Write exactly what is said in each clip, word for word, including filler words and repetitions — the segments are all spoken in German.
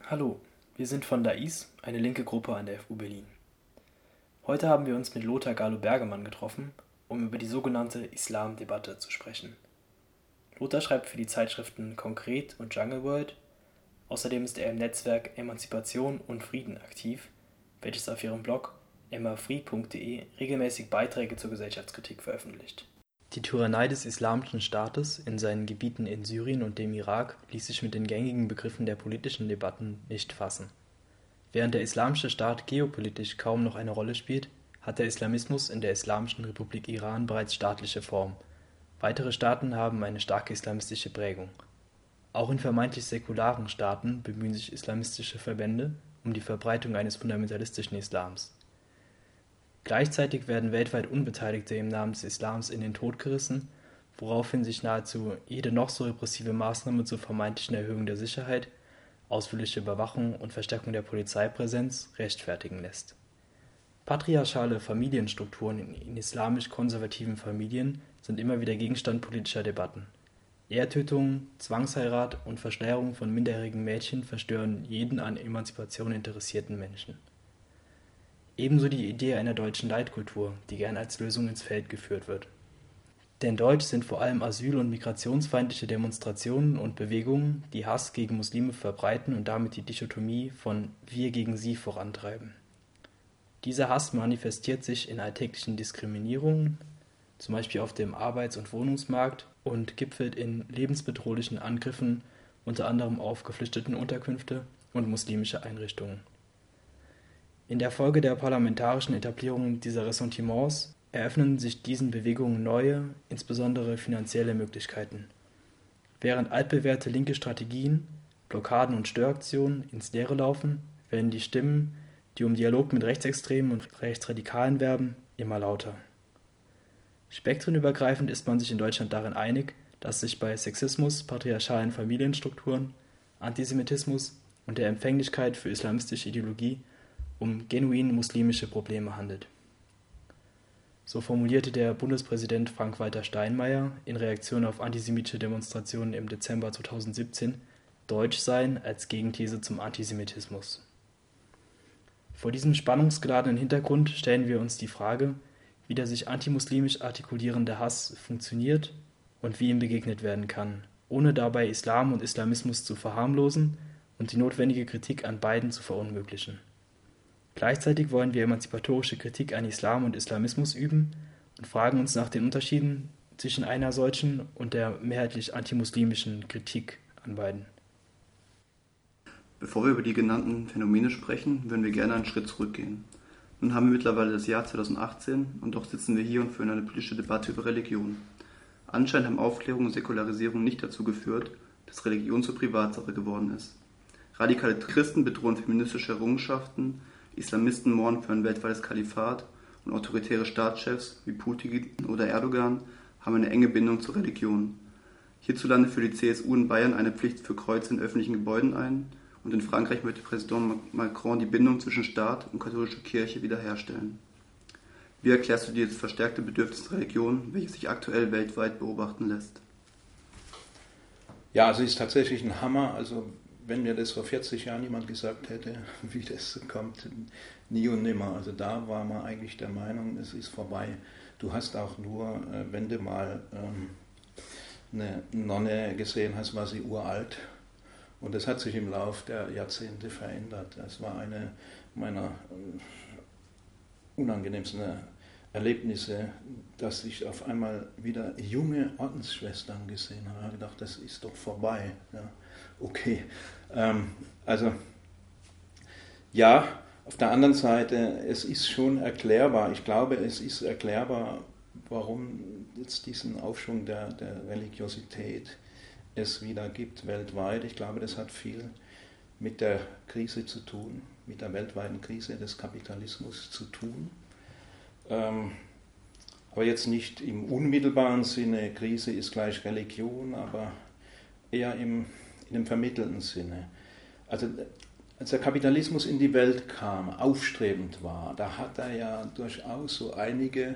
Hallo, wir sind von DAIS, eine linke Gruppe an der F U Berlin. Heute haben wir uns mit Lothar Galo-Bergemann getroffen, um über die sogenannte Islam-Debatte zu sprechen. Lothar schreibt für die Zeitschriften Konkret und Jungle World. Außerdem ist er im Netzwerk Emanzipation und Frieden aktiv, welches auf ihrem Blog emmafree punkt de regelmäßig Beiträge zur Gesellschaftskritik veröffentlicht. Die Tyrannei des Islamischen Staates in seinen Gebieten in Syrien und dem Irak ließ sich mit den gängigen Begriffen der politischen Debatten nicht fassen. Während der Islamische Staat geopolitisch kaum noch eine Rolle spielt, hat der Islamismus in der Islamischen Republik Iran bereits staatliche Form. Weitere Staaten haben eine starke islamistische Prägung. Auch in vermeintlich säkularen Staaten bemühen sich islamistische Verbände um die Verbreitung eines fundamentalistischen Islams. Gleichzeitig werden weltweit Unbeteiligte im Namen des Islams in den Tod gerissen, woraufhin sich nahezu jede noch so repressive Maßnahme zur vermeintlichen Erhöhung der Sicherheit, ausführliche Überwachung und Verstärkung der Polizeipräsenz rechtfertigen lässt. Patriarchale Familienstrukturen in, in islamisch-konservativen Familien sind immer wieder Gegenstand politischer Debatten. Ehetötungen, Zwangsheirat und Verschleierung von minderjährigen Mädchen verstören jeden an Emanzipation interessierten Menschen. Ebenso die Idee einer deutschen Leitkultur, die gern als Lösung ins Feld geführt wird. Denn deutsch sind vor allem asyl- und migrationsfeindliche Demonstrationen und Bewegungen, die Hass gegen Muslime verbreiten und damit die Dichotomie von wir gegen sie vorantreiben. Dieser Hass manifestiert sich in alltäglichen Diskriminierungen, zum Beispiel auf dem Arbeits- und Wohnungsmarkt, und gipfelt in lebensbedrohlichen Angriffen, unter anderem auf Geflüchtetenunterkünfte und muslimische Einrichtungen. In der Folge der parlamentarischen Etablierung dieser Ressentiments eröffnen sich diesen Bewegungen neue, insbesondere finanzielle Möglichkeiten. Während altbewährte linke Strategien, Blockaden und Störaktionen ins Leere laufen, werden die Stimmen, die um Dialog mit Rechtsextremen und Rechtsradikalen werben, immer lauter. Spektrenübergreifend ist man sich in Deutschland darin einig, dass sich bei Sexismus, patriarchalen Familienstrukturen, Antisemitismus und der Empfänglichkeit für islamistische Ideologie um genuin muslimische Probleme handelt. So formulierte der Bundespräsident Frank-Walter Steinmeier in Reaktion auf antisemitische Demonstrationen im Dezember zweitausendsiebzehn Deutschsein als Gegenthese zum Antisemitismus. Vor diesem spannungsgeladenen Hintergrund stellen wir uns die Frage, wie der sich antimuslimisch artikulierende Hass funktioniert und wie ihm begegnet werden kann, ohne dabei Islam und Islamismus zu verharmlosen und die notwendige Kritik an beiden zu verunmöglichen. Gleichzeitig wollen wir emanzipatorische Kritik an Islam und Islamismus üben und fragen uns nach den Unterschieden zwischen einer solchen und der mehrheitlich antimuslimischen Kritik an beiden. Bevor wir über die genannten Phänomene sprechen, würden wir gerne einen Schritt zurückgehen. Nun haben wir mittlerweile das Jahr zweitausendachtzehn und doch sitzen wir hier und führen eine politische Debatte über Religion. Anscheinend haben Aufklärung und Säkularisierung nicht dazu geführt, dass Religion zur Privatsache geworden ist. Radikale Christen bedrohen feministische Errungenschaften, Islamisten morden für ein weltweites Kalifat und autoritäre Staatschefs wie Putin oder Erdogan haben eine enge Bindung zur Religion. Hierzulande führt die C S U in Bayern eine Pflicht für Kreuze in öffentlichen Gebäuden ein und in Frankreich möchte Präsident Macron die Bindung zwischen Staat und katholischer Kirche wiederherstellen. Wie erklärst du dir das verstärkte Bedürfnis der Religion, welches sich aktuell weltweit beobachten lässt? Ja, also es ist tatsächlich ein Hammer. Also wenn mir das vor vierzig Jahren jemand gesagt hätte, wie das kommt, nie und nimmer. Also da war man eigentlich der Meinung, es ist vorbei. Du hast auch nur, wenn du mal eine Nonne gesehen hast, war sie uralt. Und das hat sich im Laufe der Jahrzehnte verändert. Das war eine meiner unangenehmsten Erlebnisse, dass ich auf einmal wieder junge Ordensschwestern gesehen habe. Ich habe gedacht, das ist doch vorbei. Ja, okay. Ähm, also, ja, auf der anderen Seite, es ist schon erklärbar. Ich glaube, es ist erklärbar, warum jetzt diesen Aufschwung der, der Religiosität es wieder gibt weltweit. Ich glaube, das hat viel mit der Krise zu tun, mit der weltweiten Krise des Kapitalismus zu tun. Ähm, aber jetzt nicht im unmittelbaren Sinne, Krise ist gleich Religion, aber eher im, in dem vermittelten Sinne. Also als der Kapitalismus in die Welt kam, aufstrebend war, da hat er ja durchaus so einige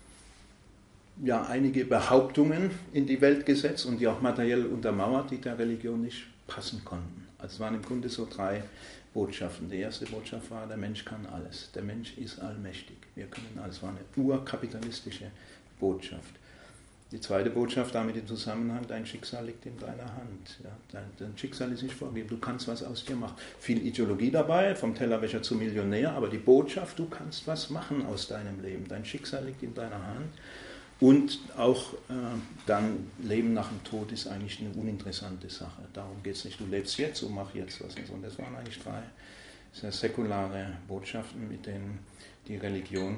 ja einige Behauptungen in die Welt gesetzt und die auch materiell untermauert, die der Religion nicht passen konnten. Also es waren im Grunde so drei Botschaften. Die erste Botschaft war, der Mensch kann alles. Der Mensch ist allmächtig. Wir können alles. Das war eine urkapitalistische Botschaft. Die zweite Botschaft damit im Zusammenhang, dein Schicksal liegt in deiner Hand. Ja, dein, dein Schicksal ist nicht vorgegeben, du kannst was aus dir machen. Viel Ideologie dabei, vom Tellerwäscher zum Millionär, aber die Botschaft, du kannst was machen aus deinem Leben. Dein Schicksal liegt in deiner Hand. Und auch äh, dann, Leben nach dem Tod ist eigentlich eine uninteressante Sache. Darum geht es nicht, du lebst jetzt und mach jetzt was. Und so. Und das waren eigentlich drei sehr säkulare Botschaften, mit denen die Religion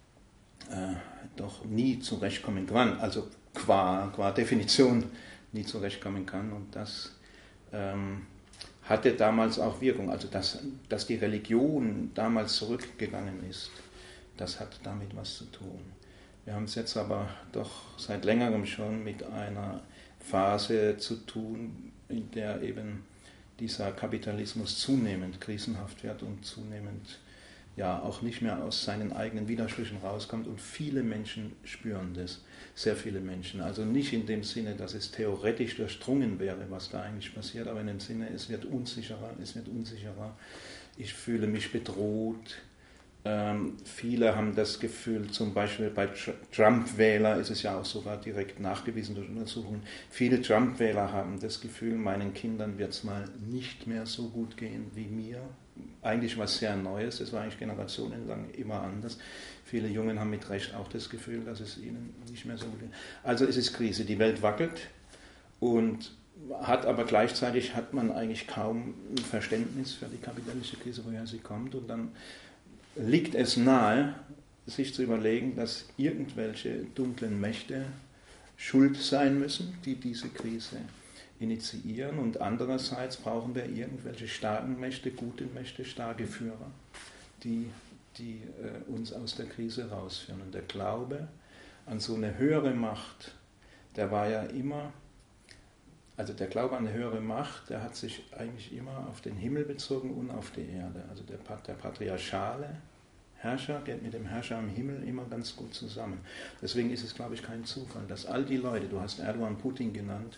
äh, doch nie zurechtkommen kann. Also qua, qua Definition nie zurechtkommen kann. Und das ähm, hatte damals auch Wirkung. Also dass, dass die Religion damals zurückgegangen ist, das hat damit was zu tun. Wir haben es jetzt aber doch seit längerem schon mit einer Phase zu tun, in der eben dieser Kapitalismus zunehmend krisenhaft wird und zunehmend ja auch nicht mehr aus seinen eigenen Widersprüchen rauskommt, und viele Menschen spüren das, sehr viele Menschen. Also nicht in dem Sinne, dass es theoretisch durchdrungen wäre, was da eigentlich passiert, aber in dem Sinne, es wird unsicherer, es wird unsicherer, ich fühle mich bedroht. Ähm, viele haben das Gefühl, zum Beispiel bei Trump-Wähler ist es ja auch sogar direkt nachgewiesen durch Untersuchungen, viele Trump-Wähler haben das Gefühl, meinen Kindern wird es mal nicht mehr so gut gehen wie mir. Eigentlich was sehr Neues, das war eigentlich generationenlang immer anders. Viele Jungen haben mit Recht auch das Gefühl, dass es ihnen nicht mehr so gut geht. Also es ist Krise, die Welt wackelt, und hat aber gleichzeitig hat man eigentlich kaum ein Verständnis für die kapitalistische Krise, woher sie kommt, und dann liegt es nahe, sich zu überlegen, dass irgendwelche dunklen Mächte schuld sein müssen, die diese Krise initiieren, und andererseits brauchen wir irgendwelche starken Mächte, gute Mächte, starke Führer, die, die äh, uns aus der Krise rausführen. Und der Glaube an so eine höhere Macht, der war ja immer, also der Glaube an eine höhere Macht, der hat sich eigentlich immer auf den Himmel bezogen und auf die Erde. Also der, der patriarchale Herrscher geht mit dem Herrscher am Himmel immer ganz gut zusammen. Deswegen ist es, glaube ich, kein Zufall, dass all die Leute, du hast Erdogan, Putin genannt,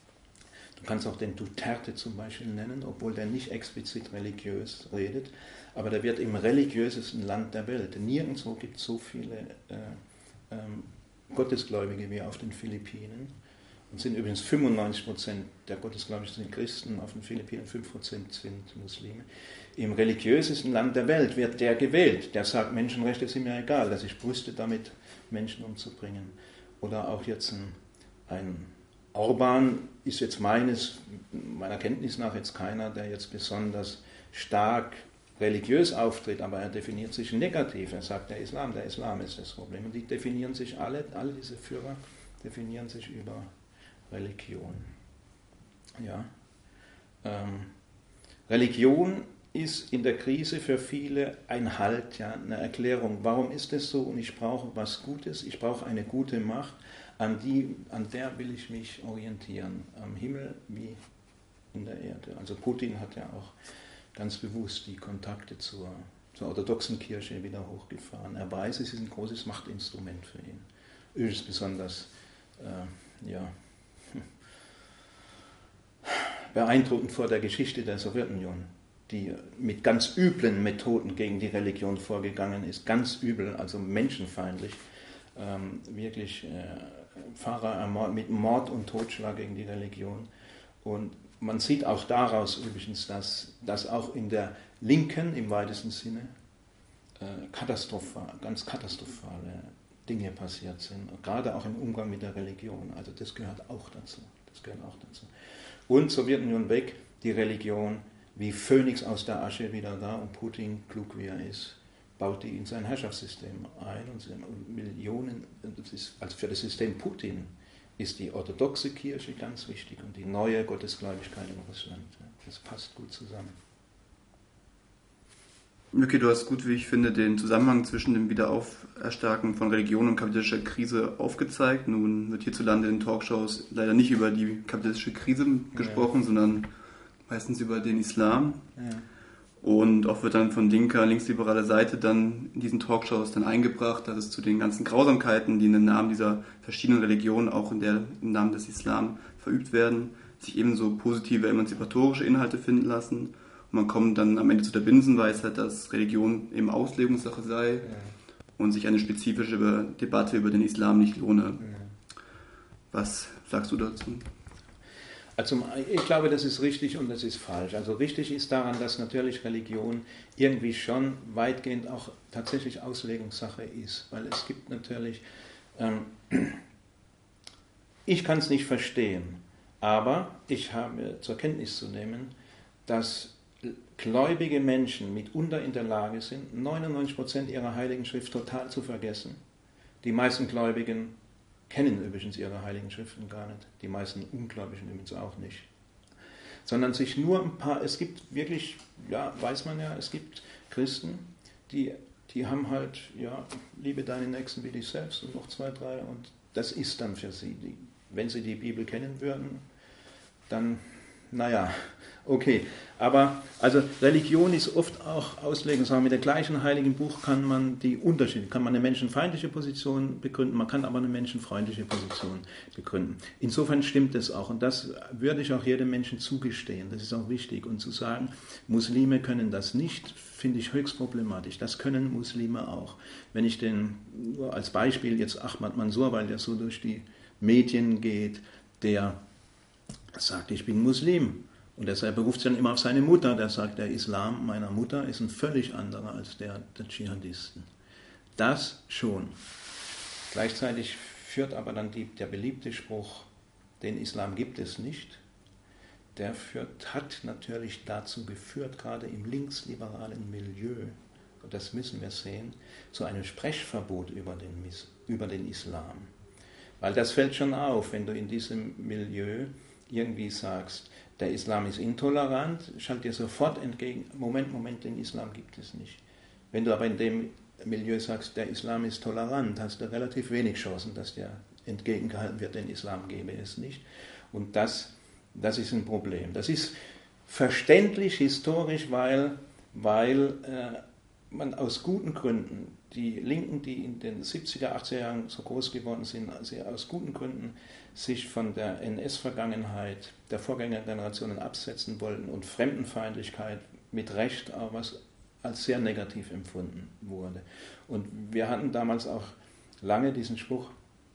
du kannst auch den Duterte zum Beispiel nennen, obwohl der nicht explizit religiös redet, aber der wird im religiösesten Land der Welt. Nirgendwo gibt es so viele äh, ähm, Gottesgläubige wie auf den Philippinen. Und sind übrigens fünfundneunzig Prozent der Gottesgläubigen sind Christen, auf den Philippinen fünf Prozent sind Muslime. Im religiösesten Land der Welt wird der gewählt, der sagt, Menschenrechte sind mir egal, dass ich brüste damit, Menschen umzubringen. Oder auch jetzt ein, ein Orban ist jetzt meines, meiner Kenntnis nach jetzt keiner, der jetzt besonders stark religiös auftritt, aber er definiert sich negativ. Er sagt, der Islam, der Islam ist das Problem. Und die definieren sich alle, alle diese Führer definieren sich über Religion. Ja. Ähm, Religion ist in der Krise für viele ein Halt, ja, eine Erklärung. Warum ist es so? Und ich brauche was Gutes, ich brauche eine gute Macht, an, die, an der will ich mich orientieren, am Himmel wie in der Erde. Also Putin hat ja auch ganz bewusst die Kontakte zur, zur orthodoxen Kirche wieder hochgefahren. Er weiß, es ist ein großes Machtinstrument für ihn. Übrigens besonders äh, ja, beeindruckend vor der Geschichte der Sowjetunion, die mit ganz üblen Methoden gegen die Religion vorgegangen ist, ganz übel, also menschenfeindlich, ähm, wirklich äh, Pfarrer ermord, mit Mord und Totschlag gegen die Religion. Und man sieht auch daraus übrigens, dass, dass auch in der Linken im weitesten Sinne äh, katastrophal, ganz katastrophale Dinge passiert sind, gerade auch im Umgang mit der Religion. Also das gehört auch dazu. Das gehört auch dazu. Und Sowjetunion weg, die Religion wie Phönix aus der Asche wieder da, und Putin, klug wie er ist, baut die in sein Herrschaftssystem ein, und Millionen, das ist, also für das System Putin ist die orthodoxe Kirche ganz wichtig und die neue Gottesgläubigkeit in Russland. Das passt gut zusammen. Okay, du hast gut, wie ich finde, den Zusammenhang zwischen dem Wiederauferstärken von Religion und kapitalistischer Krise aufgezeigt. Nun wird hierzulande in Talkshows leider nicht über die kapitalistische Krise gesprochen, ja, sondern meistens über den Islam. Ja. Und auch wird dann von linker, linksliberaler Seite dann in diesen Talkshows dann eingebracht, dass es zu den ganzen Grausamkeiten, die in den Namen dieser verschiedenen Religionen, auch in der, im Namen des Islam, verübt werden, sich ebenso positive emanzipatorische Inhalte finden lassen. Und man kommt dann am Ende zu der Binsenweisheit, dass Religion eben Auslegungssache sei ja. und sich eine spezifische Debatte über den Islam nicht lohne. Ja. Was sagst du dazu? Also ich glaube, das ist richtig und das ist falsch. Also richtig ist daran, dass natürlich Religion irgendwie schon weitgehend auch tatsächlich Auslegungssache ist. Weil es gibt natürlich, ähm, ich kann es nicht verstehen, aber ich habe zur Kenntnis zu nehmen, dass gläubige Menschen mitunter in der Lage sind, neunundneunzig Prozent ihrer Heiligen Schrift total zu vergessen. Die meisten Gläubigen kennen übrigens ihre Heiligen Schriften gar nicht, die meisten Ungläubigen übrigens auch nicht, sondern sich nur ein paar, es gibt wirklich, ja, weiß man ja, es gibt Christen, die, die haben halt, ja, liebe deinen Nächsten wie dich selbst und noch zwei, drei und das ist dann für sie, die, wenn sie die Bibel kennen würden, dann, naja, okay, aber also Religion ist oft auch Auslegungssache. Mit dem gleichen heiligen Buch kann man die Unterschiede, kann man eine menschenfeindliche Position begründen, man kann aber eine menschenfreundliche Position begründen. Insofern stimmt es auch und das würde ich auch jedem Menschen zugestehen, das ist auch wichtig. Und zu sagen, Muslime können das nicht, finde ich höchst problematisch. Das können Muslime auch. Wenn ich den, nur als Beispiel jetzt Ahmad Mansour, weil der so durch die Medien geht, der sagt, ich bin Muslim. Und deshalb beruft sich dann immer auf seine Mutter, der sagt, der Islam meiner Mutter ist ein völlig anderer als der der Dschihadisten. Das schon. Gleichzeitig führt aber dann die, der beliebte Spruch, den Islam gibt es nicht, der führt, hat natürlich dazu geführt, gerade im linksliberalen Milieu, und das müssen wir sehen, zu einem Sprechverbot über den, über den Islam. Weil das fällt schon auf, wenn du in diesem Milieu irgendwie sagst, der Islam ist intolerant, schaltet dir sofort entgegen, Moment, Moment, den Islam gibt es nicht. Wenn du aber in dem Milieu sagst, der Islam ist tolerant, hast du relativ wenig Chancen, dass dir entgegengehalten wird, den Islam gebe es nicht. Und das, das ist ein Problem. Das ist verständlich, historisch, weil, weil äh, man aus guten Gründen, die Linken, die in den siebziger, achtziger Jahren so groß geworden sind, also aus guten Gründen sich von der N S-Vergangenheit der Vorgängergenerationen absetzen wollten und Fremdenfeindlichkeit mit Recht auch was als sehr negativ empfunden wurde. Und wir hatten damals auch lange diesen Spruch,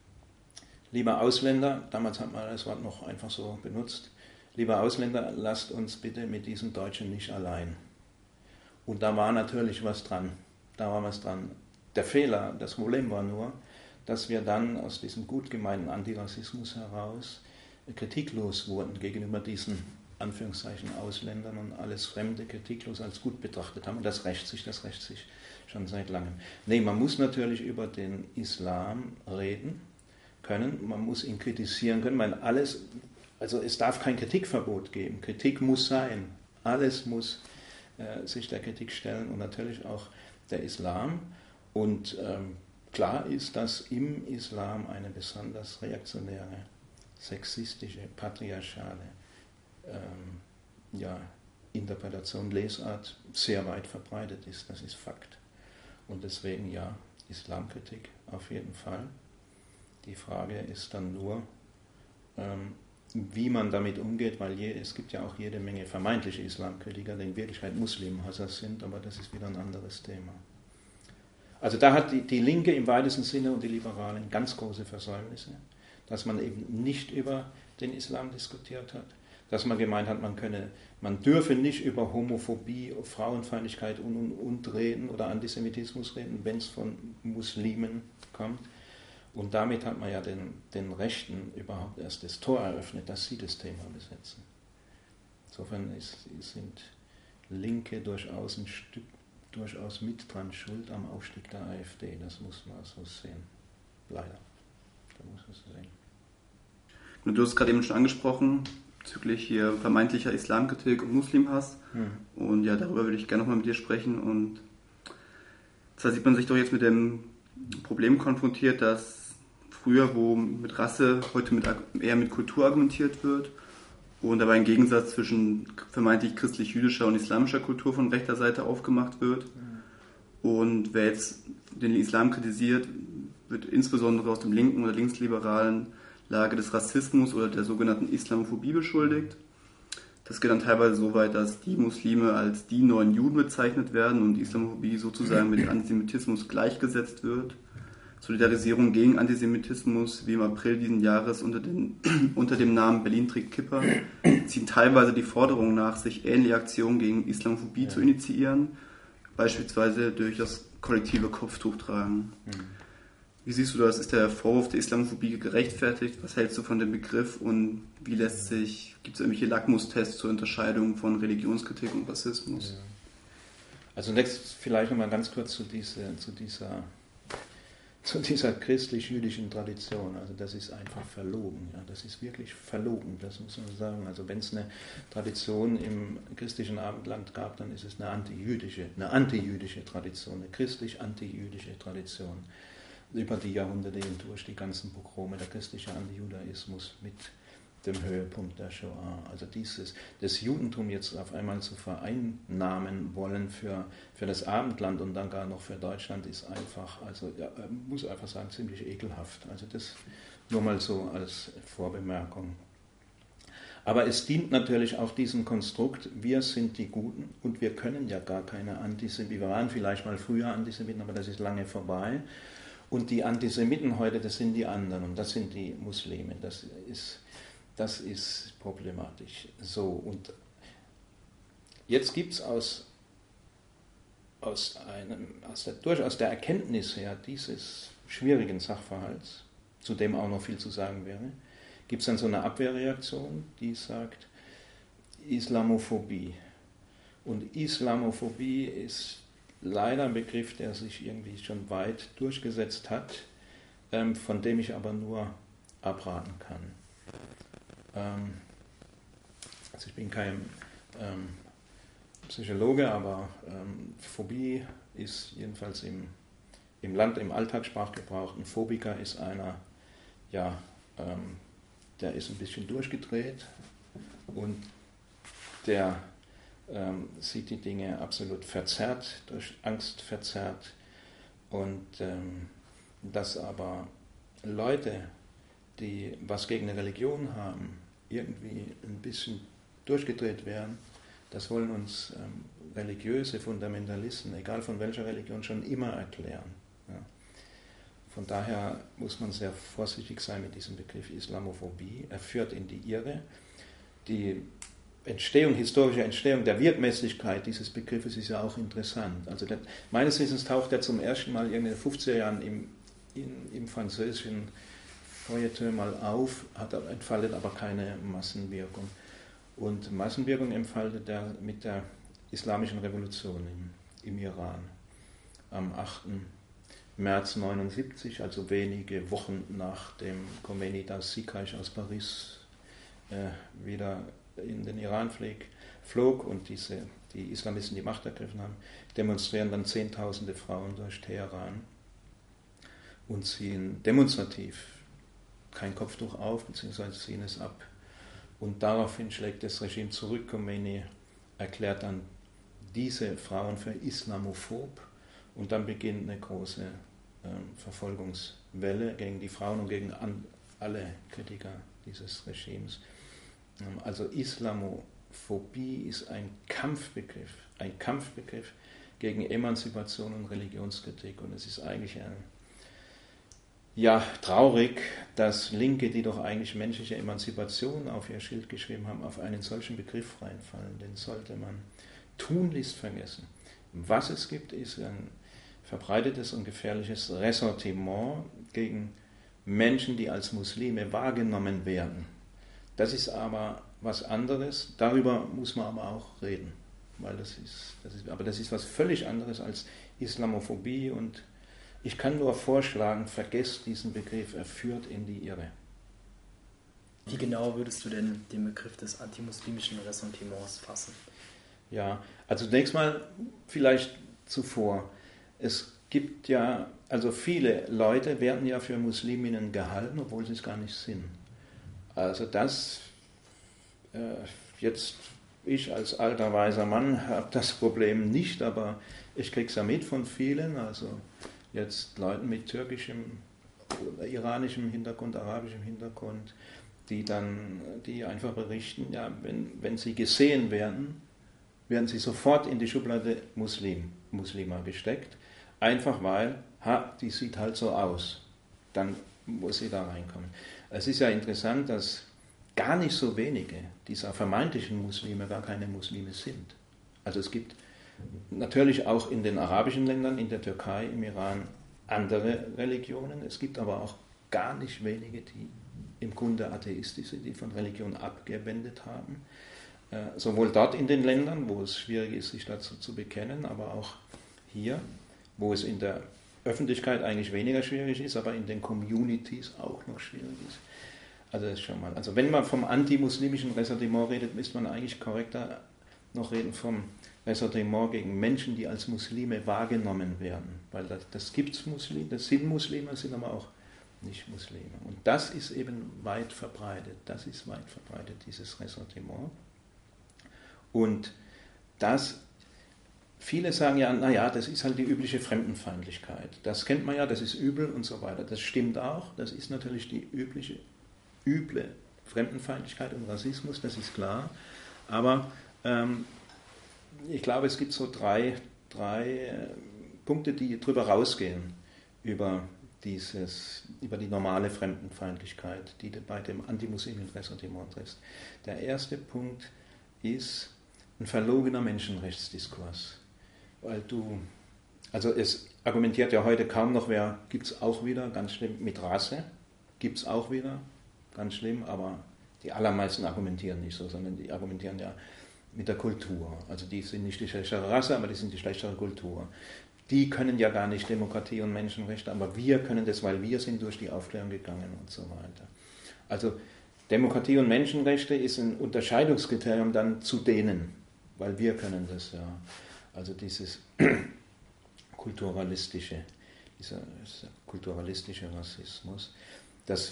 lieber Ausländer, damals hat man das Wort noch einfach so benutzt, lieber Ausländer, lasst uns bitte mit diesen Deutschen nicht allein. Und da war natürlich was dran, da war was dran. Der Fehler, das Problem war nur, dass wir dann aus diesem gut gemeinten Antirassismus heraus kritiklos wurden gegenüber diesen Anführungszeichen Ausländern und alles Fremde kritiklos als gut betrachtet haben. Und das rächt sich, das rächt sich schon seit langem. Nee, man muss natürlich über den Islam reden können, man muss ihn kritisieren können, weil alles, also es darf kein Kritikverbot geben. Kritik muss sein. Alles muss äh, sich der Kritik stellen und natürlich auch der Islam. Und ähm, klar ist, dass im Islam eine besonders reaktionäre, sexistische, patriarchale ähm, ja, Interpretation, Lesart sehr weit verbreitet ist. Das ist Fakt. Und deswegen ja, Islamkritik auf jeden Fall. Die Frage ist dann nur, ähm, wie man damit umgeht, weil je, es gibt ja auch jede Menge vermeintliche Islamkritiker, die in Wirklichkeit Muslimhasser sind, aber das ist wieder ein anderes Thema. Also da hat die, die Linke im weitesten Sinne und die Liberalen ganz große Versäumnisse, dass man eben nicht über den Islam diskutiert hat, dass man gemeint hat, man könne, man dürfe nicht über Homophobie, Frauenfeindlichkeit und, und, und reden oder Antisemitismus reden, wenn es von Muslimen kommt. Und damit hat man ja den, den Rechten überhaupt erst das Tor eröffnet, dass sie das Thema besetzen. Insofern ist, sind Linke durchaus ein Stück durchaus mit dran schuld am Aufstieg der AfD. Das muss man so sehen. Leider. Da muss man so sehen. Du hast es gerade eben schon angesprochen, bezüglich hier vermeintlicher Islamkritik und Muslimhass. Hm. Und ja, darüber würde ich gerne nochmal mit dir sprechen. Und zwar sieht man sich doch jetzt mit dem Problem konfrontiert, dass früher, wo mit Rasse, heute mit, eher mit Kultur argumentiert wird und dabei ein Gegensatz zwischen vermeintlich christlich-jüdischer und islamischer Kultur von rechter Seite aufgemacht wird. Mhm. Und wer jetzt den Islam kritisiert, wird insbesondere aus dem linken oder linksliberalen Lage des Rassismus oder der sogenannten Islamophobie beschuldigt. Das geht dann teilweise so weit, dass die Muslime als die neuen Juden bezeichnet werden und Islamophobie sozusagen mit Antisemitismus gleichgesetzt wird. Solidarisierung gegen Antisemitismus, wie im April diesen Jahres unter, den, unter dem Namen Berlin trägt Kippa, ziehen teilweise die Forderung nach sich, ähnliche Aktionen gegen Islamophobie ja. zu initiieren, beispielsweise durch das kollektive Kopftuchtragen. Mhm. Wie siehst du das? Ist der Vorwurf der Islamophobie gerechtfertigt? Was hältst du von dem Begriff und wie lässt sich, gibt es irgendwelche Lackmustests zur Unterscheidung von Religionskritik und Rassismus? Ja. Also nächstes vielleicht nochmal ganz kurz zu, diese, zu dieser zu dieser christlich-jüdischen Tradition. Also das ist einfach verlogen. Ja. Das ist wirklich verlogen, das muss man sagen. Also wenn es eine Tradition im christlichen Abendland gab, dann ist es eine antijüdische, eine antijüdische Tradition, eine christlich-antijüdische Tradition. Über die Jahrhunderte hindurch, die ganzen Pogrome, der christliche Antijudaismus mit dem Höhepunkt der Shoah. Also dieses, das Judentum jetzt auf einmal zu vereinnahmen wollen für, für das Abendland und dann gar noch für Deutschland ist einfach, also ja, muss einfach sagen, ziemlich ekelhaft. Also das nur mal so als Vorbemerkung. Aber es dient natürlich auch diesem Konstrukt, wir sind die Guten und wir können ja gar keine Antisemiten, wir waren vielleicht mal früher Antisemiten, aber das ist lange vorbei. Und die Antisemiten heute, das sind die anderen und das sind die Muslime. Das ist, das ist problematisch. So, und jetzt gibt es aus, aus, einem, aus der, durchaus der Erkenntnis her dieses schwierigen Sachverhalts, zu dem auch noch viel zu sagen wäre, gibt es dann so eine Abwehrreaktion, die sagt Islamophobie. Und Islamophobie ist leider ein Begriff, der sich irgendwie schon weit durchgesetzt hat, ähm, von dem ich aber nur abraten kann. Ähm, also ich bin kein ähm, Psychologe, aber ähm, Phobie ist jedenfalls im, im Land, im Alltagssprachgebrauch, ein Phobiker ist einer, ja, ähm, der ist ein bisschen durchgedreht und der Ähm, sieht die Dinge absolut verzerrt, durch Angst verzerrt und ähm, dass aber Leute, die was gegen eine Religion haben, irgendwie ein bisschen durchgedreht werden, das wollen uns ähm, religiöse Fundamentalisten, egal von welcher Religion, schon immer erklären. Ja. Von daher muss man sehr vorsichtig sein mit diesem Begriff Islamophobie. Er führt in die Irre. Die Entstehung, historische Entstehung der Wirkmäßigkeit dieses Begriffes ist ja auch interessant. Also der, meines Wissens taucht er zum ersten Mal in den fünfziger Jahren im, in, im französischen Feuilleton mal auf, hat, entfaltet aber keine Massenwirkung. Und Massenwirkung entfaltet er mit der Islamischen Revolution im, im Iran am achten März neunundsiebzig, also wenige Wochen nach dem Khomeini das Siegreich aus Paris äh, wieder in den Iran flieg, flog und diese, die Islamisten die Macht ergriffen haben, demonstrieren dann Zehntausende Frauen durch Teheran und ziehen demonstrativ kein Kopftuch auf, beziehungsweise ziehen es ab. Und daraufhin schlägt das Regime zurück. Khomeini erklärt dann diese Frauen für islamophob und dann beginnt eine große ähm, Verfolgungswelle gegen die Frauen und gegen an, alle Kritiker dieses Regimes. Also Islamophobie ist ein Kampfbegriff, ein Kampfbegriff gegen Emanzipation und Religionskritik. Und es ist eigentlich ein, ja, traurig, dass Linke, die doch eigentlich menschliche Emanzipation auf ihr Schild geschrieben haben, auf einen solchen Begriff reinfallen. Den sollte man tunlichst vergessen. Was es gibt, ist ein verbreitetes und gefährliches Ressentiment gegen Menschen, die als Muslime wahrgenommen werden. Das ist aber was anderes, darüber muss man aber auch reden, weil das ist, das ist, aber das ist was völlig anderes als Islamophobie und ich kann nur vorschlagen, vergesst diesen Begriff, er führt in die Irre. Wie genau würdest du denn den Begriff des antimuslimischen Ressentiments fassen? Ja, also zunächst mal vielleicht zuvor, es gibt ja, also viele Leute werden ja für Musliminnen gehalten, obwohl sie es gar nicht sind. Also das, äh, jetzt ich als alter weiser Mann habe das Problem nicht, aber ich kriege es ja mit von vielen, also jetzt Leuten mit türkischem iranischem Hintergrund, arabischem Hintergrund, die dann, die einfach berichten, ja, wenn, wenn sie gesehen werden, werden sie sofort in die Schublade Muslim, Muslima gesteckt, einfach weil, ha, die sieht halt so aus, dann muss sie da reinkommen. Es ist ja interessant, dass gar nicht so wenige dieser vermeintlichen Muslime gar keine Muslime sind. Also es gibt natürlich auch in den arabischen Ländern, in der Türkei, im Iran andere Religionen, es gibt aber auch gar nicht wenige, die im Grunde atheistisch sind, die von Religion abgewendet haben. Äh, sowohl dort in den Ländern, wo es schwierig ist, sich dazu zu bekennen, aber auch hier, wo es in der Öffentlichkeit eigentlich weniger schwierig ist, aber in den Communities auch noch schwierig ist. Also das ist schon mal. Also wenn man vom antimuslimischen Ressentiment redet, müsste man eigentlich korrekter noch reden vom Ressentiment gegen Menschen, die als Muslime wahrgenommen werden. Weil das, das gibt's Muslime, das sind Muslime, sind aber auch nicht Muslime. Und das ist eben weit verbreitet. Das ist weit verbreitet, dieses Ressentiment. Und das, viele sagen ja, naja, das ist halt die übliche Fremdenfeindlichkeit. Das kennt man ja, das ist übel und so weiter. Das stimmt auch, das ist natürlich die übliche, üble Fremdenfeindlichkeit und Rassismus, das ist klar. Aber ähm, ich glaube, es gibt so drei, drei äh, Punkte, die darüber rausgehen, über, dieses, über die normale Fremdenfeindlichkeit, die bei dem antimuslimischen Ressentiment ist. Der erste Punkt ist ein verlogener Menschenrechtsdiskurs. Weil du, also es argumentiert ja heute kaum noch wer, gibt es auch wieder, ganz schlimm, mit Rasse, gibt es auch wieder, ganz schlimm, aber die allermeisten argumentieren nicht so, sondern die argumentieren ja mit der Kultur. Also die sind nicht die schlechtere Rasse, aber die sind die schlechtere Kultur. Die können ja gar nicht Demokratie und Menschenrechte, aber wir können das, weil wir sind durch die Aufklärung gegangen und so weiter. Also Demokratie und Menschenrechte ist ein Unterscheidungskriterium dann zu denen, weil wir können das ja. Also dieses kulturalistische, dieser kulturalistische Rassismus, das,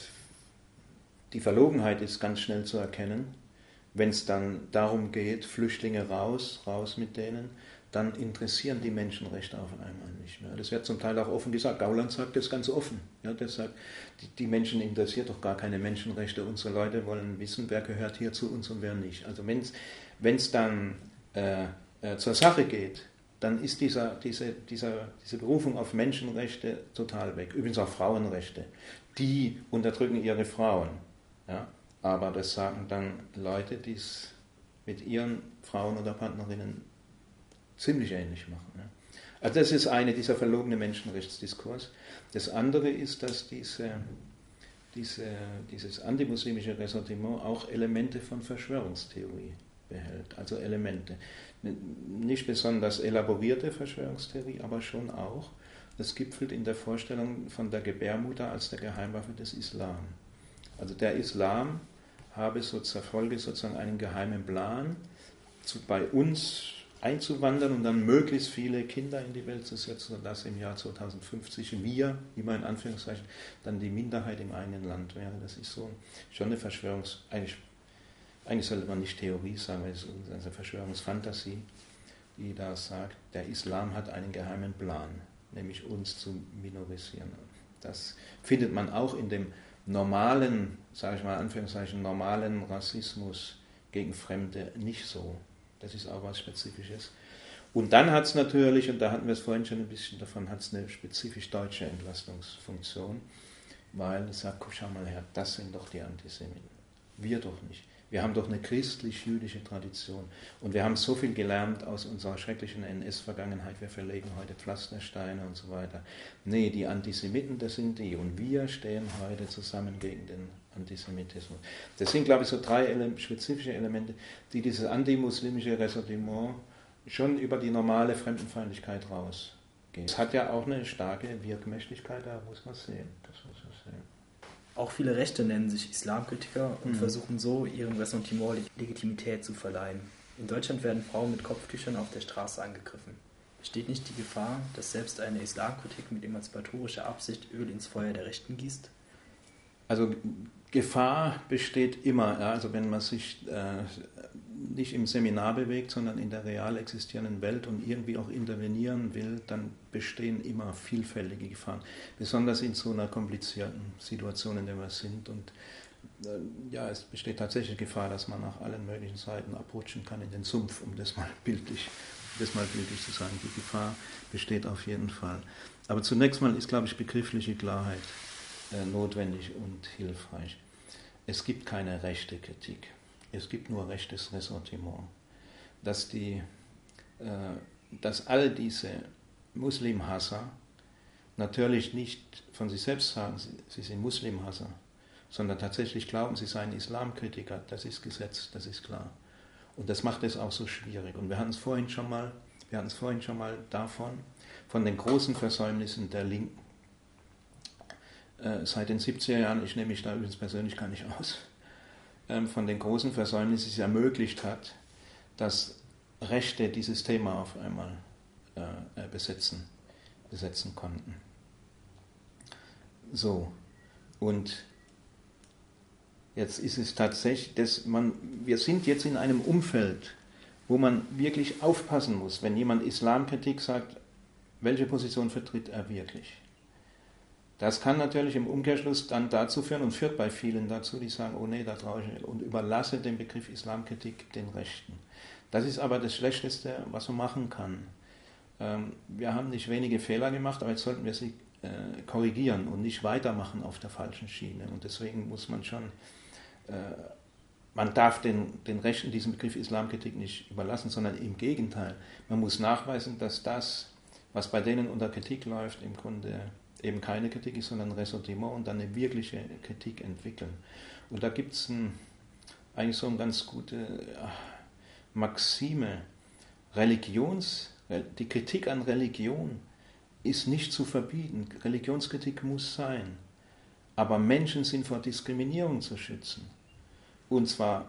die Verlogenheit ist ganz schnell zu erkennen, wenn es dann darum geht, Flüchtlinge raus, raus mit denen, dann interessieren die Menschenrechte auf einmal nicht mehr. Das wird zum Teil auch offen gesagt. Gauland sagt das ganz offen. Ja, der sagt, die, die Menschen interessiert doch gar keine Menschenrechte. Unsere Leute wollen wissen, wer gehört hier zu uns und wer nicht. Also wenn es dann äh, äh, zur Sache geht, dann ist dieser, diese, dieser, diese Berufung auf Menschenrechte total weg. Übrigens auch Frauenrechte. Die unterdrücken ihre Frauen. Ja? Aber das sagen dann Leute, die es mit ihren Frauen oder Partnerinnen ziemlich ähnlich machen. Ne? Also das ist eine dieser verlogene Menschenrechtsdiskurs. Das andere ist, dass diese, diese, dieses antimuslimische Ressentiment auch Elemente von Verschwörungstheorie behält. Also Elemente. Nicht besonders elaborierte Verschwörungstheorie, aber schon auch. Das gipfelt in der Vorstellung von der Gebärmutter als der Geheimwaffe des Islam. Also der Islam habe so zur Folge sozusagen einen geheimen Plan, zu, bei uns einzuwandern und dann möglichst viele Kinder in die Welt zu setzen, sodass im Jahr zweitausendfünfzig wir, immer in Anführungszeichen, dann die Minderheit im eigenen Land wäre. Das ist so schon eine Verschwörungs... Eigentlich, eigentlich sollte man nicht Theorie sagen, weil es ist eine Verschwörungsfantasie, die da sagt, der Islam hat einen geheimen Plan, nämlich uns zu minorisieren. Das findet man auch in dem normalen, sage ich mal in Anführungszeichen, normalen Rassismus gegen Fremde nicht so. Das ist auch was Spezifisches. Und dann hat es natürlich, und da hatten wir es vorhin schon ein bisschen davon, hat es eine spezifisch deutsche Entlastungsfunktion, weil es sagt, guck, schau mal her, das sind doch die Antisemiten. Wir doch nicht. Wir haben doch eine christlich-jüdische Tradition und wir haben so viel gelernt aus unserer schrecklichen N S-Vergangenheit, wir verlegen heute Pflastersteine und so weiter. Nee, die Antisemiten, das sind die und wir stehen heute zusammen gegen den Antisemitismus. Das sind, glaube ich, so drei ele- spezifische Elemente, die dieses antimuslimische Ressentiment schon über die normale Fremdenfeindlichkeit rausgehen. Es hat ja auch eine starke Wirkmächtigkeit, da muss man sehen. Das muss man sehen. Auch viele Rechte nennen sich Islamkritiker und Mhm. versuchen so, ihrem Ressentiment Legitimität zu verleihen. In Deutschland werden Frauen mit Kopftüchern auf der Straße angegriffen. Besteht nicht die Gefahr, dass selbst eine Islamkritik mit emanzipatorischer Absicht Öl ins Feuer der Rechten gießt? Also Gefahr besteht immer. Ja, also wenn man sich äh, nicht im Seminar bewegt, sondern in der real existierenden Welt und irgendwie auch intervenieren will, dann bestehen immer vielfältige Gefahren. Besonders in so einer komplizierten Situation, in der wir sind. Und äh, ja, es besteht tatsächlich Gefahr, dass man nach allen möglichen Seiten abrutschen kann in den Sumpf, um das mal bildlich, um das mal bildlich zu sagen. Die Gefahr besteht auf jeden Fall. Aber zunächst mal ist, glaube ich, begriffliche Klarheit äh, notwendig und hilfreich. Es gibt keine rechte Kritik. Es gibt nur rechtes Ressentiment. Dass, die, äh, dass all diese Muslimhasser natürlich nicht von sich selbst sagen, sie, sie sind Muslimhasser, sondern tatsächlich glauben, sie seien Islamkritiker. Das ist Gesetz, das ist klar. Und das macht es auch so schwierig. Und wir hatten es vorhin schon mal, wir hatten es vorhin schon mal davon, von den großen Versäumnissen der Linken. Äh, seit den siebziger Jahren, ich nehme mich da übrigens persönlich gar nicht aus, von den großen Versäumnissen es ermöglicht hat, dass Rechte dieses Thema auf einmal äh, besetzen, besetzen konnten. So, und jetzt ist es tatsächlich, dass man, wir sind jetzt in einem Umfeld, wo man wirklich aufpassen muss, wenn jemand Islamkritik sagt, welche Position vertritt er wirklich. Das kann natürlich im Umkehrschluss dann dazu führen und führt bei vielen dazu, die sagen, oh nee, da traue ich nicht und überlasse den Begriff Islamkritik den Rechten. Das ist aber das Schlechteste, was man machen kann. Ähm, wir haben nicht wenige Fehler gemacht, aber jetzt sollten wir sie äh, korrigieren und nicht weitermachen auf der falschen Schiene. Und deswegen muss man schon, äh, man darf den, den Rechten diesen Begriff Islamkritik nicht überlassen, sondern im Gegenteil. Man muss nachweisen, dass das, was bei denen unter Kritik läuft, im Grunde eben keine Kritik ist, sondern Ressentiment und dann eine wirkliche Kritik entwickeln. Und da gibt es ein, eigentlich so eine ganz gute Maxime. Religions, die Kritik an Religion ist nicht zu verbieten. Religionskritik muss sein. Aber Menschen sind vor Diskriminierung zu schützen. Und zwar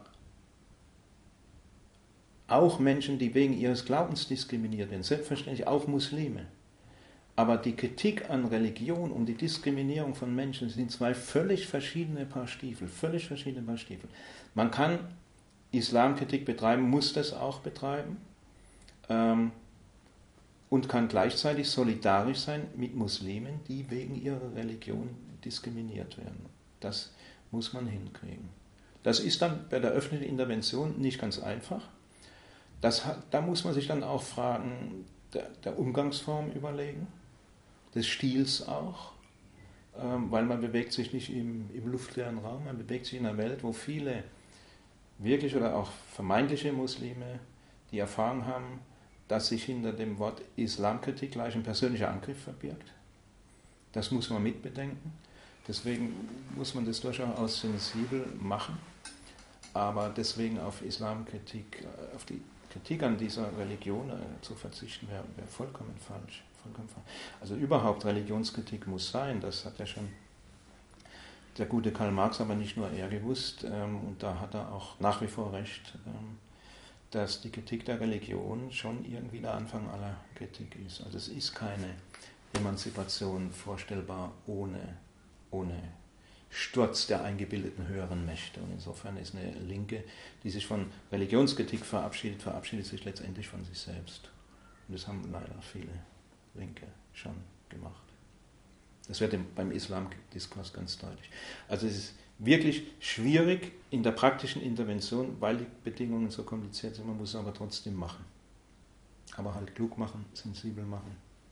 auch Menschen, die wegen ihres Glaubens diskriminiert werden, selbstverständlich auch Muslime. Aber die Kritik an Religion und die Diskriminierung von Menschen sind zwei völlig verschiedene Paar Stiefel, völlig verschiedene Paar Stiefel. Man kann Islamkritik betreiben, muss das auch betreiben ähm, und kann gleichzeitig solidarisch sein mit Muslimen, die wegen ihrer Religion diskriminiert werden. Das muss man hinkriegen. Das ist dann bei der öffentlichen Intervention nicht ganz einfach. Das hat, da muss man sich dann auch Fragen der, der Umgangsform überlegen. Des Stils auch, ähm, weil man bewegt sich nicht im, im luftleeren Raum, man bewegt sich in einer Welt, wo viele wirklich oder auch vermeintliche Muslime die Erfahrung haben, dass sich hinter dem Wort Islamkritik gleich ein persönlicher Angriff verbirgt. Das muss man mitbedenken. Deswegen muss man das durchaus sensibel machen, aber deswegen auf Islamkritik, auf die Kritik an dieser Religion äh, zu verzichten, wäre wär vollkommen falsch. Also überhaupt Religionskritik muss sein, das hat ja schon der gute Karl Marx, aber nicht nur er gewusst, ähm, und da hat er auch nach wie vor recht, ähm, dass die Kritik der Religion schon irgendwie der Anfang aller Kritik ist. Also es ist keine Emanzipation vorstellbar ohne, ohne Sturz der eingebildeten höheren Mächte. Und insofern ist eine Linke, die sich von Religionskritik verabschiedet, verabschiedet sich letztendlich von sich selbst. Und das haben leider viele Linke schon gemacht. Das wird beim Islamdiskurs ganz deutlich. Also es ist wirklich schwierig in der praktischen Intervention, weil die Bedingungen so kompliziert sind. Man muss es aber trotzdem machen. Aber halt klug machen, sensibel machen.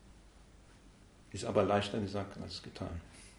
Ist aber leichter gesagt als getan.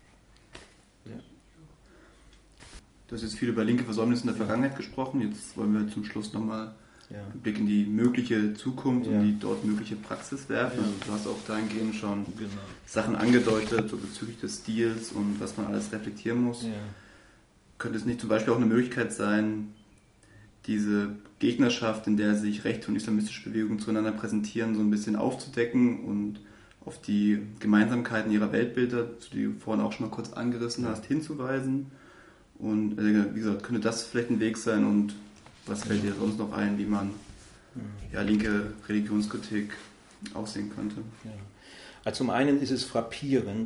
Ja. Du hast jetzt viel über linke Versäumnisse in der Vergangenheit gesprochen. Jetzt wollen wir zum Schluss nochmal Ja. einen Blick in die mögliche Zukunft Ja. und die dort mögliche Praxis werfen. Ja. Also du hast auch dahingehend schon Genau. Sachen angedeutet, so bezüglich des Stils und was man alles reflektieren muss. Ja. Könnte es nicht zum Beispiel auch eine Möglichkeit sein, diese Gegnerschaft, in der sich rechte und islamistische Bewegungen zueinander präsentieren, so ein bisschen aufzudecken und auf die Gemeinsamkeiten ihrer Weltbilder, die du vorhin auch schon mal kurz angerissen hast, hinzuweisen? Und äh, wie gesagt, könnte das vielleicht ein Weg sein und was fällt dir sonst noch ein, wie man ja, linke Religionskritik aussehen könnte? Ja. Also zum einen ist es frappierend,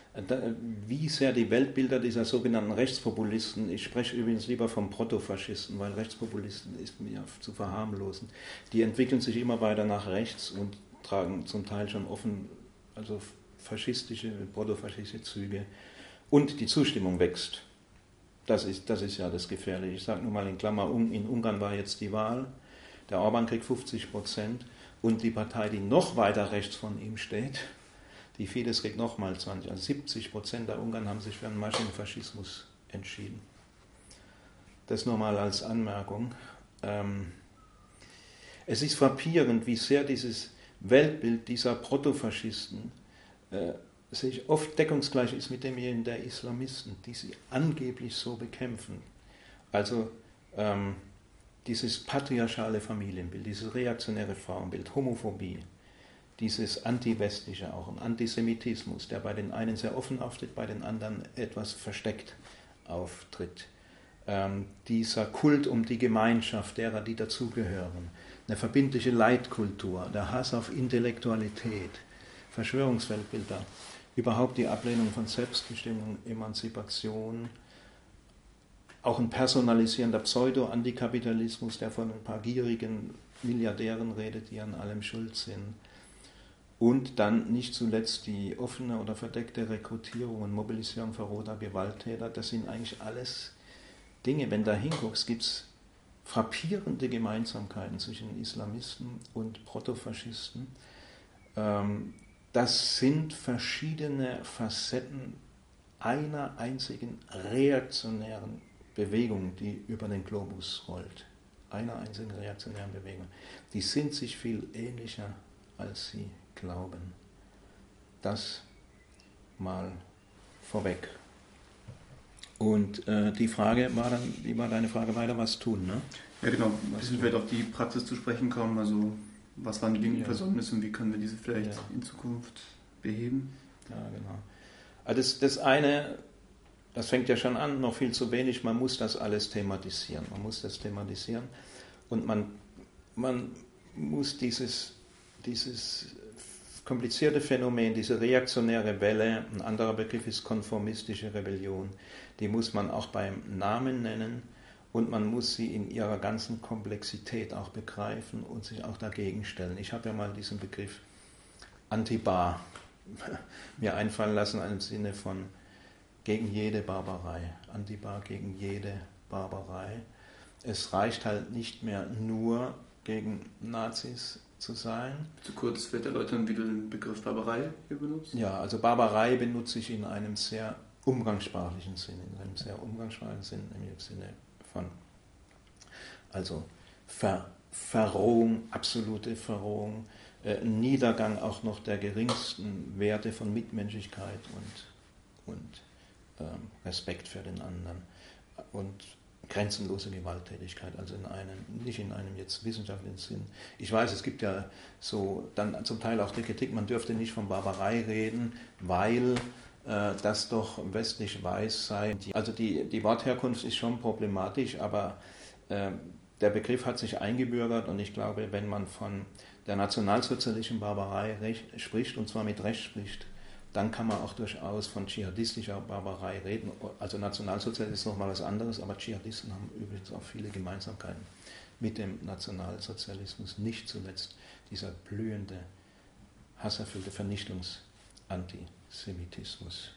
wie sehr die Weltbilder dieser sogenannten Rechtspopulisten, ich spreche übrigens lieber vom Protofaschisten, weil Rechtspopulisten ist mir zu verharmlosen, die entwickeln sich immer weiter nach rechts und tragen zum Teil schon offen, also faschistische, protofaschistische Züge, und die Zustimmung wächst. Das ist, das ist ja das Gefährliche. Ich sage nur mal in Klammer, in Ungarn war jetzt die Wahl, der Orban kriegt fünfzig Prozent und die Partei, die noch weiter rechts von ihm steht, die Fidesz kriegt nochmal zwanzig, also siebzig Prozent der Ungarn haben sich für einen Maschinenfaschismus entschieden. Das nur mal als Anmerkung. Ähm, es ist frappierend, wie sehr dieses Weltbild dieser Protofaschisten äh, sich oft deckungsgleich ist mit demjenigen der Islamisten, die sie angeblich so bekämpfen. Also ähm, dieses patriarchale Familienbild, dieses reaktionäre Frauenbild, Homophobie, dieses Antiwestliche auch, ein Antisemitismus, der bei den einen sehr offen auftritt, bei den anderen etwas versteckt auftritt. Ähm, dieser Kult um die Gemeinschaft derer, die dazugehören, eine verbindliche Leitkultur, der Hass auf Intellektualität, Verschwörungsweltbilder, überhaupt die Ablehnung von Selbstbestimmung, Emanzipation, auch ein personalisierender Pseudo-Antikapitalismus, der von ein paar gierigen Milliardären redet, die an allem schuld sind. Und dann nicht zuletzt die offene oder verdeckte Rekrutierung und Mobilisierung verrohter Gewalttäter. Das sind eigentlich alles Dinge, wenn du da hinguckst, gibt es frappierende Gemeinsamkeiten zwischen Islamisten und Protofaschisten. Das sind verschiedene Facetten einer einzigen reaktionären Bewegung, die über den Globus rollt. Einer einzigen reaktionären Bewegung. Die sind sich viel ähnlicher, als sie glauben. Das mal vorweg. Und äh, die Frage war dann, wie war deine Frage weiter, was tun, ne? Ja genau, ein bisschen vielleicht auf die Praxis zu sprechen kommen, also was waren die linken Versäumnisse und wie können wir diese vielleicht ja. in Zukunft beheben? Ja, genau. Also das, das eine, das fängt ja schon an, noch viel zu wenig, man muss das alles thematisieren, man muss das thematisieren und man, man muss dieses, dieses komplizierte Phänomen, diese reaktionäre Welle, ein anderer Begriff ist konformistische Rebellion, die muss man auch beim Namen nennen und man muss sie in ihrer ganzen Komplexität auch begreifen und sich auch dagegen stellen. Ich habe ja mal diesen Begriff Antibar mir einfallen lassen im Sinne von gegen jede Barbarei, Antibar gegen jede Barbarei. Es reicht halt nicht mehr nur gegen Nazis zu sein. Zu kurz vielleicht erläutern, wie du den Begriff Barbarei hier benutzt? Ja, also Barbarei benutze ich in einem sehr umgangssprachlichen Sinn, in einem sehr umgangssprachlichen Sinn, nämlich im Sinne von also Ver, Verrohung, absolute Verrohung, äh, Niedergang auch noch der geringsten Werte von Mitmenschlichkeit und, und ähm, Respekt für den anderen und grenzenlose Gewalttätigkeit, also in einem, nicht in einem jetzt wissenschaftlichen Sinn. Ich weiß, es gibt ja so dann zum Teil auch die Kritik, man dürfte nicht von Barbarei reden, weil äh, das doch westlich weiß sei. Also die, die Wortherkunft ist schon problematisch, aber äh, der Begriff hat sich eingebürgert und ich glaube, wenn man von der nationalsozialistischen Barbarei recht, spricht, und zwar mit Recht spricht, dann kann man auch durchaus von dschihadistischer Barbarei reden. Also Nationalsozialismus ist nochmal was anderes, aber Dschihadisten haben übrigens auch viele Gemeinsamkeiten mit dem Nationalsozialismus. Nicht zuletzt dieser blühende, hasserfüllte Vernichtungs-Antisemitismus.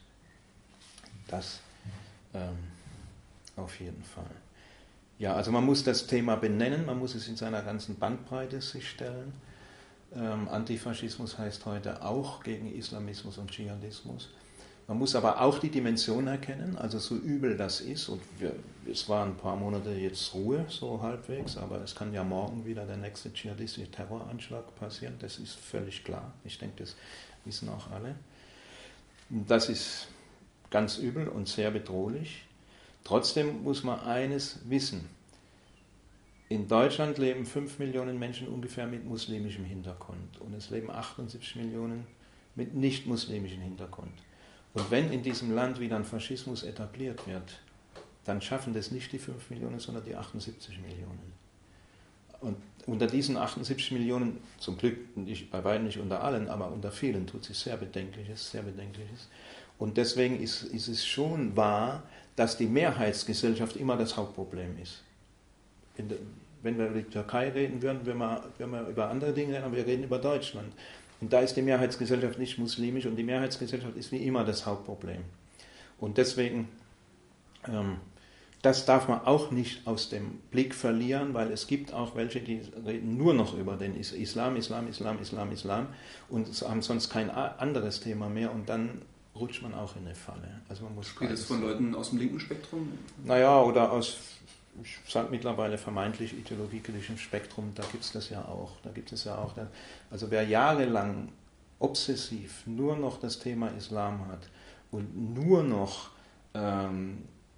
Das ähm, auf jeden Fall. Ja, also man muss das Thema benennen, man muss es in seiner ganzen Bandbreite sich stellen. Ähm, Antifaschismus heißt heute auch gegen Islamismus und Dschihadismus. Man muss aber auch die Dimension erkennen, also so übel das ist, und wir, es waren ein paar Monate jetzt Ruhe, so halbwegs, aber es kann ja morgen wieder der nächste dschihadistische Terroranschlag passieren, das ist völlig klar, ich denke, das wissen auch alle. Das ist ganz übel und sehr bedrohlich. Trotzdem muss man eines wissen. In Deutschland leben fünf Millionen Menschen ungefähr mit muslimischem Hintergrund und es leben achtundsiebzig Millionen mit nicht-muslimischem Hintergrund. Und wenn in diesem Land wieder ein Faschismus etabliert wird, dann schaffen das nicht die fünf Millionen, sondern die achtundsiebzig Millionen. Und unter diesen achtundsiebzig Millionen, zum Glück nicht, bei weitem nicht unter allen, aber unter vielen tut sich sehr Bedenkliches, sehr Bedenkliches. Und deswegen ist, ist es schon wahr, dass die Mehrheitsgesellschaft immer das Hauptproblem ist. Der, wenn wir über die Türkei reden würden, wenn wir, wenn wir über andere Dinge reden, aber wir reden über Deutschland. Und da ist die Mehrheitsgesellschaft nicht muslimisch und die Mehrheitsgesellschaft ist wie immer das Hauptproblem. Und deswegen, ähm, das darf man auch nicht aus dem Blick verlieren, weil es gibt auch welche, die reden nur noch über den Islam, Islam, Islam, Islam, Islam und haben sonst kein anderes Thema mehr und dann rutscht man auch in eine Falle. Also man muss Spricht das von Leuten aus dem linken Spektrum? Naja, oder aus, ich sage mittlerweile vermeintlich ideologiekritischem Spektrum, da gibt es das ja auch. Da gibt es ja auch. Also wer jahrelang obsessiv nur noch das Thema Islam hat und nur noch ähm,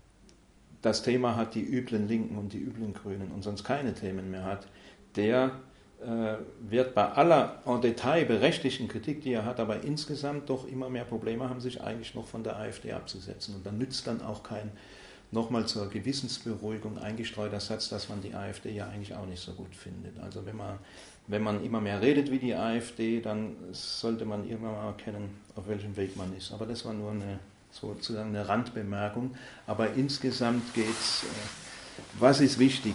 das Thema hat, die üblen Linken und die üblen Grünen und sonst keine Themen mehr hat, der äh, wird bei aller en Detail berechtigten Kritik, die er hat, aber insgesamt doch immer mehr Probleme haben, sich eigentlich noch von der AfD abzusetzen. Und dann nützt dann auch kein nochmal zur Gewissensberuhigung eingestreuter Satz, dass man die AfD ja eigentlich auch nicht so gut findet. Also wenn man, wenn man immer mehr redet wie die AfD, dann sollte man irgendwann mal erkennen, auf welchem Weg man ist. Aber das war nur eine sozusagen eine Randbemerkung, aber insgesamt geht es, was ist wichtig?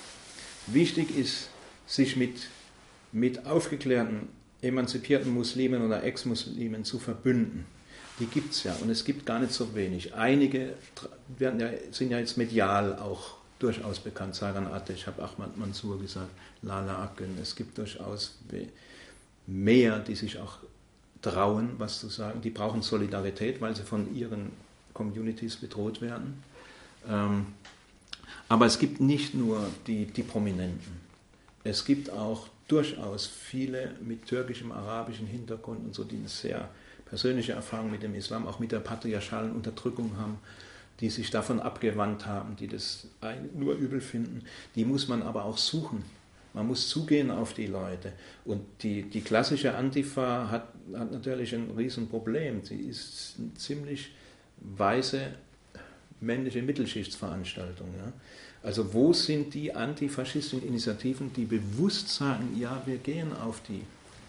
Wichtig ist, sich mit, mit aufgeklärten, emanzipierten Muslimen oder Ex-Muslimen zu verbünden. Die gibt es ja und es gibt gar nicht so wenig. Einige werden ja, sind ja jetzt medial auch durchaus bekannt, Sagan Ateş, ich habe Ahmad Mansour gesagt, Lala Akgün, es gibt durchaus mehr, die sich auch trauen, was zu sagen. Die brauchen Solidarität, weil sie von ihren Communities bedroht werden. Ähm, aber es gibt nicht nur die, die Prominenten. Es gibt auch durchaus viele mit türkischem, arabischem Hintergrund und so, die eine sehr persönliche Erfahrung mit dem Islam, auch mit der patriarchalen Unterdrückung haben, die sich davon abgewandt haben, die das nur übel finden. Die muss man aber auch suchen. Man muss zugehen auf die Leute. Und die, die klassische Antifa hat, hat natürlich ein Riesenproblem. Sie ist eine ziemlich weiße männliche Mittelschichtsveranstaltung. Ja? Also wo sind die antifaschistischen Initiativen, die bewusst sagen, ja, wir gehen auf die,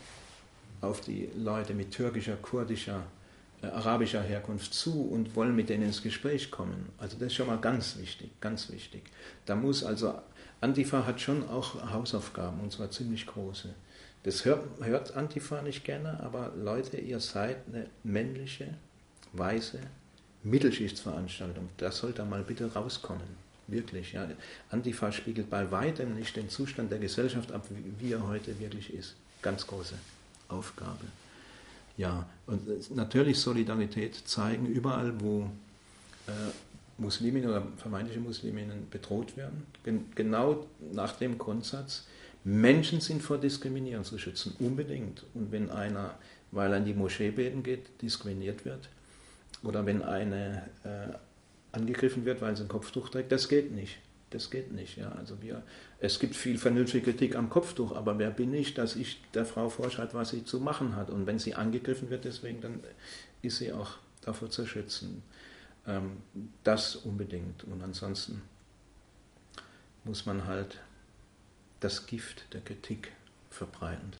auf die Leute mit türkischer, kurdischer, äh, arabischer Herkunft zu und wollen mit denen ins Gespräch kommen. Also das ist schon mal ganz wichtig, ganz wichtig. Da muss also Antifa hat schon auch Hausaufgaben, und zwar ziemlich große. Das hört, hört Antifa nicht gerne, aber Leute, ihr seid eine männliche, weiße Mittelschichtsveranstaltung. Das sollte mal bitte rauskommen. Wirklich. Ja. Antifa spiegelt bei weitem nicht den Zustand der Gesellschaft ab, wie er heute wirklich ist. Ganz große Aufgabe. Ja, und natürlich Solidarität zeigen, überall wo äh, Musliminnen oder vermeintliche Musliminnen bedroht werden, gen- genau nach dem Grundsatz, Menschen sind vor Diskriminierung zu schützen, unbedingt. Und wenn einer, weil er in die Moschee beten geht, diskriminiert wird, oder wenn eine äh, angegriffen wird, weil sie ein Kopftuch trägt, das geht nicht. Das geht nicht. Ja. Also wir, es gibt viel vernünftige Kritik am Kopftuch, aber wer bin ich, dass ich der Frau vorschreibe, was sie zu machen hat? Und wenn sie angegriffen wird, deswegen, dann ist sie auch davor zu schützen. Ähm, das unbedingt. Und ansonsten muss man halt das Gift der Kritik verbreiten.